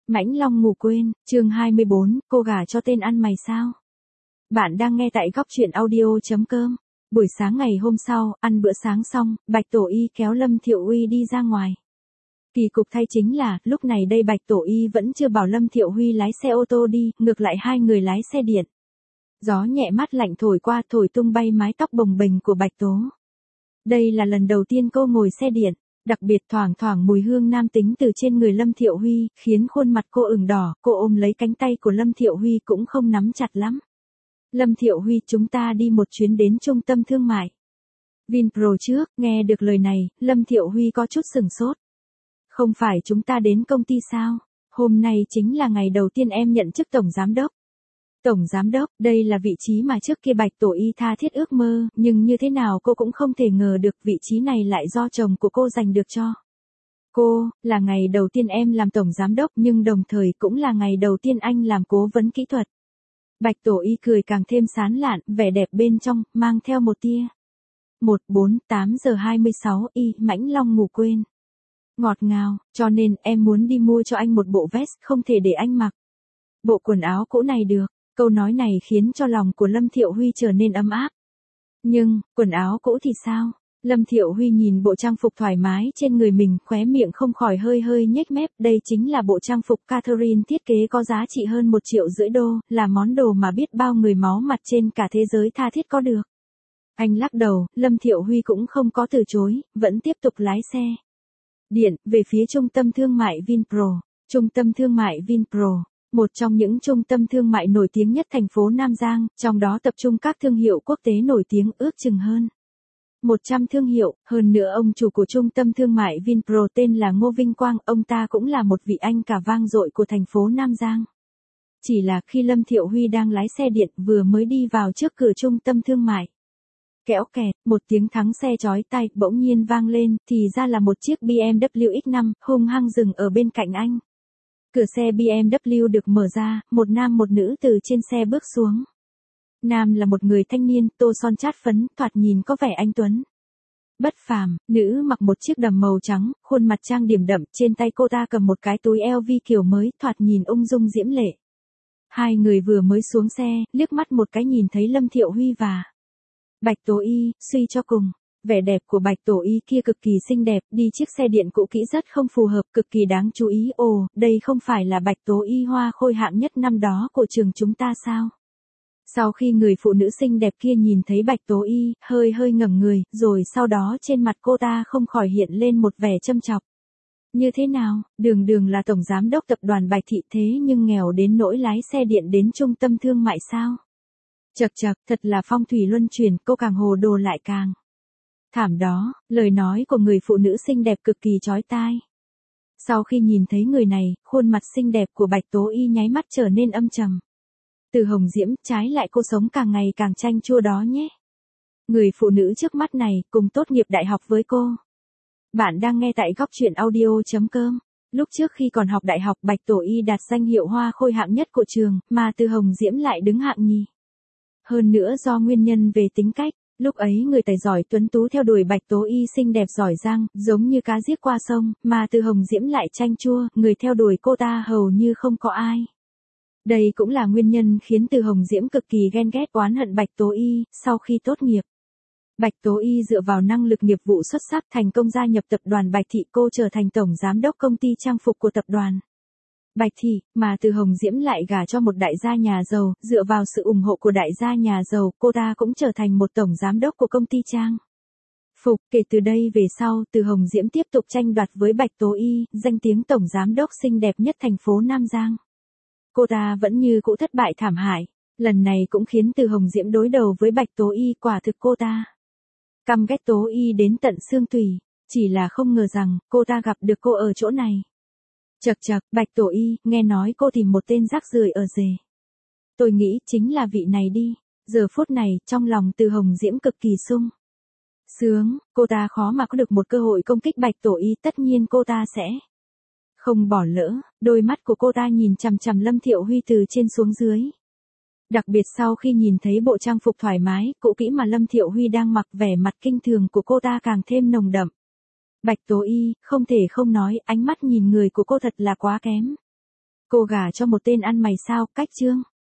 Mãnh Long ngủ quên, chương 24, cô gả cho tên ăn mày sao? Bạn đang nghe tại góc chuyện audio.com. Buổi sáng ngày hôm sau, ăn bữa sáng xong, Bạch Tổ Y kéo Lâm Thiệu Huy đi ra ngoài. Kỳ cục thay chính là, lúc này đây Bạch Tổ Y vẫn chưa bảo Lâm Thiệu Huy lái xe ô tô đi, ngược lại hai người lái xe điện. Gió nhẹ mát lạnh thổi qua thổi tung bay mái tóc bồng bềnh của Bạch Tố. Đây là lần đầu tiên cô ngồi xe điện. Đặc biệt thoảng thoảng mùi hương nam tính từ trên người Lâm Thiệu Huy, khiến khuôn mặt cô ửng đỏ, cô ôm lấy cánh tay của Lâm Thiệu Huy cũng không nắm chặt lắm. Lâm Thiệu Huy, chúng ta đi một chuyến đến trung tâm thương mại Vinpro trước, nghe được lời này, Lâm Thiệu Huy có chút sửng sốt. Không phải chúng ta đến công ty sao? Hôm nay chính là ngày đầu tiên em nhận chức tổng giám đốc. Tổng giám đốc, đây là vị trí mà trước kia Bạch Tổ Y tha thiết ước mơ, nhưng như thế nào cô cũng không thể ngờ được vị trí này lại do chồng của cô giành được cho. Cô, là ngày đầu tiên em làm tổng giám đốc nhưng đồng thời cũng là ngày đầu tiên anh làm cố vấn kỹ thuật. Bạch Tổ Y cười càng thêm sán lạn, vẻ đẹp bên trong, mang theo một tia. 8 giờ 26 y, Mãnh Long ngủ quên. Ngọt ngào, cho nên em muốn đi mua cho anh một bộ vest không thể để anh mặc. Bộ quần áo cũ này được. Câu nói này khiến cho lòng của Lâm Thiệu Huy trở nên ấm áp. Nhưng, quần áo cũ thì sao? Lâm Thiệu Huy nhìn bộ trang phục thoải mái trên người mình, khóe miệng không khỏi hơi hơi nhếch mép. Đây chính là bộ trang phục Catherine thiết kế có giá trị hơn 1,5 triệu đô, là món đồ mà biết bao người máu mặt trên cả thế giới tha thiết có được. Anh lắc đầu, Lâm Thiệu Huy cũng không có từ chối, vẫn tiếp tục lái xe điện, về phía trung tâm thương mại Vinpro. Trung tâm thương mại Vinpro, một trong những trung tâm thương mại nổi tiếng nhất thành phố Nam Giang, trong đó tập trung các thương hiệu quốc tế nổi tiếng ước chừng hơn 100 thương hiệu, hơn nữa ông chủ của trung tâm thương mại Vinpro tên là Ngô Vinh Quang, ông ta cũng là một vị anh cả vang dội của thành phố Nam Giang. Chỉ là khi Lâm Thiệu Huy đang lái xe điện vừa mới đi vào trước cửa trung tâm thương mại. Kéo kẹt, một tiếng thắng xe chói tai bỗng nhiên vang lên, thì ra là một chiếc BMW X5, hung hăng dừng ở bên cạnh anh. Cửa xe BMW được mở ra, một nam một nữ từ trên xe bước xuống. Nam là một người thanh niên, tô son chát phấn, thoạt nhìn có vẻ anh tuấn bất phàm, nữ mặc một chiếc đầm màu trắng, khuôn mặt trang điểm đậm, trên tay cô ta cầm một cái túi LV kiểu mới, thoạt nhìn ung dung diễm lệ. Hai người vừa mới xuống xe, liếc mắt một cái nhìn thấy Lâm Thiệu Huy và Bạch Tổ Y, suy cho cùng. Vẻ đẹp của Bạch Tổ Y kia cực kỳ xinh đẹp, đi chiếc xe điện cũ kỹ rất không phù hợp, cực kỳ đáng chú ý. Ồ, đây không phải là Bạch Tổ Y hoa khôi hạng nhất năm đó của trường chúng ta sao? Sau khi người phụ nữ xinh đẹp kia nhìn thấy Bạch Tổ Y, hơi hơi ngẩng người, rồi sau đó trên mặt cô ta không khỏi hiện lên một vẻ châm chọc. Như thế nào, đường đường là tổng giám đốc tập đoàn Bạch Thị thế nhưng nghèo đến nỗi lái xe điện đến trung tâm thương mại sao? Chậc chậc, thật là phong thủy luân chuyển, cô càng hồ đồ lại càng thảm đó, lời nói của người phụ nữ xinh đẹp cực kỳ chói tai. Sau khi nhìn thấy người này, khuôn mặt xinh đẹp của Bạch Tố Y nháy mắt trở nên âm trầm. Từ Hồng Diễm, trái lại cô sống càng ngày càng chanh chua đó nhé. Người phụ nữ trước mắt này, cùng tốt nghiệp đại học với cô. Bạn đang nghe tại góc chuyện audio.com. Lúc trước khi còn học đại học, Bạch Tổ Y đạt danh hiệu hoa khôi hạng nhất của trường, mà Từ Hồng Diễm lại đứng hạng nhì. Hơn nữa do nguyên nhân về tính cách. Lúc ấy người tài giỏi tuấn tú theo đuổi Bạch Tố Y xinh đẹp giỏi giang, giống như cá giết qua sông, mà Từ Hồng Diễm lại chanh chua, người theo đuổi cô ta hầu như không có ai. Đây cũng là nguyên nhân khiến Từ Hồng Diễm cực kỳ ghen ghét oán hận Bạch Tố Y. Sau khi tốt nghiệp, Bạch Tố Y dựa vào năng lực nghiệp vụ xuất sắc thành công gia nhập tập đoàn Bạch Thị, cô trở thành tổng giám đốc công ty trang phục của tập đoàn Bạch Thị, mà Từ Hồng Diễm lại gả cho một đại gia nhà giàu, dựa vào sự ủng hộ của đại gia nhà giàu, cô ta cũng trở thành một tổng giám đốc của công ty trang phục. Kể từ đây về sau, Từ Hồng Diễm tiếp tục tranh đoạt với Bạch Tố Y, danh tiếng tổng giám đốc xinh đẹp nhất thành phố Nam Giang. Cô ta vẫn như cũ thất bại thảm hại, lần này cũng khiến Từ Hồng Diễm đối đầu với Bạch Tố Y, quả thực cô ta căm ghét Tố Y đến tận xương tủy, chỉ là không ngờ rằng, cô ta gặp được cô ở chỗ này. Chậc chậc, Bạch Tổ Y, nghe nói cô tìm một tên rác rưởi ở rể. Tôi nghĩ chính là vị này đi. Giờ phút này, trong lòng Từ Hồng Diễm cực kỳ sung sướng, cô ta khó mà có được một cơ hội công kích Bạch Tổ Y, tất nhiên cô ta sẽ không bỏ lỡ. Đôi mắt của cô ta nhìn chằm chằm Lâm Thiệu Huy từ trên xuống dưới. Đặc biệt sau khi nhìn thấy bộ trang phục thoải mái, cũ kỹ mà Lâm Thiệu Huy đang mặc, vẻ mặt kinh thường của cô ta càng thêm nồng đậm. Bạch Tố Y, không thể không nói, ánh mắt nhìn người của cô thật là quá kém. Cô gả cho một tên ăn mày sao, cách chương.